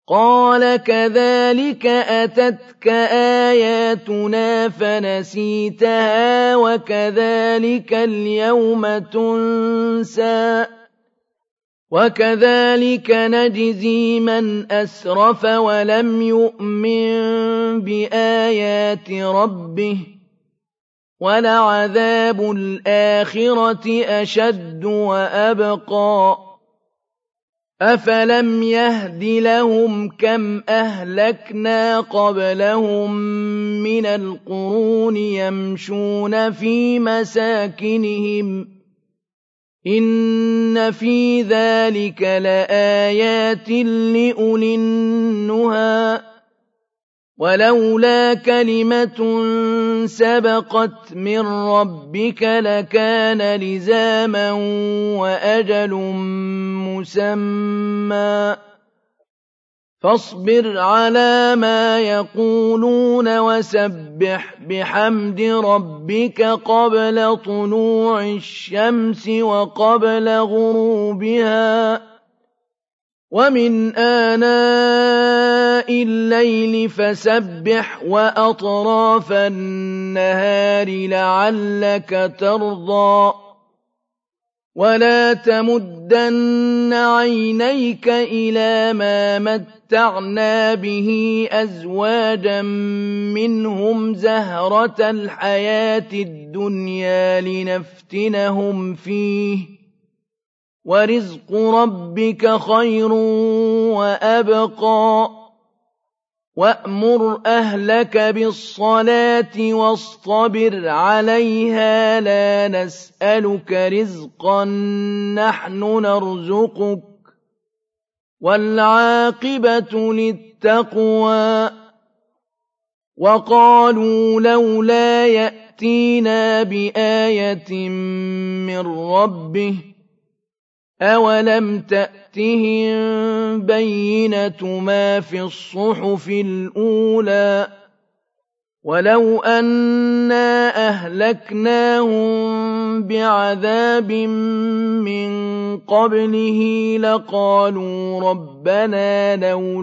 قَالَ كَذَٰلِكَ أَتَتْكَ آيَاتُنَا فَنَسِيتَهَا وَكَذَٰلِكَ الْيَوْمَ تُنسَىٰ وَكَذَٰلِكَ نَجْزِي مَنْ أَسْرَفَ وَلَمْ يُؤْمِن بِآيَاتِ رَبِّهِ ۚ وَلَعَذَابُ الْآخِرَةِ أَشَدُّ وَأَبْقَىٰ أَفَلَمْ يَهْدِ لَهُمْ كَمْ أَهْلَكْنَا قَبْلَهُم مِّنَ الْقُرُونِ يَمْشُونَ فِي مَسَاكِنِهِمْ ۗ إِنَّ فِي ذَٰلِكَ لَآيَاتٍ لِّأُولِي النُّهَىٰ وَلَوْلَا كَلِمَةٌ سَبَقَتْ مِن رَّبِّكَ لَكَانَ لِزَامًا وَأَجَلٌ مُّسَمًّى فاصبر على ما يقولون وسبح بحمد ربك قبل طلوع الشمس وقبل غروبها ومن آناء الليل فسبح وأطراف النهار لعلك ترضى ولا تمدن عينيك إلى ما متعنا به أزواجا منهم زهرة الحياة الدنيا لنفتنهم فيه ورزق ربك خير وأبقى وأمر أهلك بالصلاة واصطبر عليها لا نسألك رزقا نحن نرزقك والعاقبة للتقوى وقالوا لولا يأتينا بآية من ربه أَوَلَمْ تَأْتِهِم بَيِّنَةُ مَا فِي الصُّحُفِ الْأُولَىٰ وَلَوْ أَنَّا أَهْلَكْنَاهُم بِعَذَابٍ مِّن قَبْلِهِ لَقَالُوا رَبَّنَا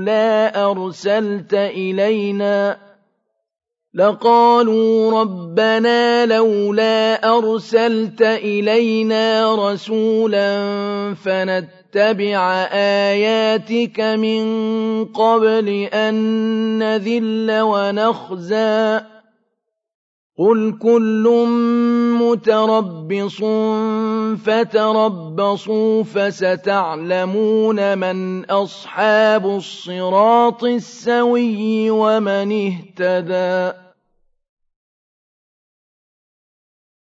لَوْلَا أَرْسَلْتَ إِلَيْنَا رَسُولًا فَنَتَّبِعَ آيَاتِكَ مِن قَبْلِ أَن نَّذِلَّ وَنَخْزَىٰ ۚ قُلْ كُلٌّ مُّتَرَبِّصٌ فَتَرَبَّصُوا فَسَتَعْلَمُونَ مَنْ أَصْحَابُ الصِّرَاطِ السَّوِيِّ وَمَنِ اهْتَدَىٰ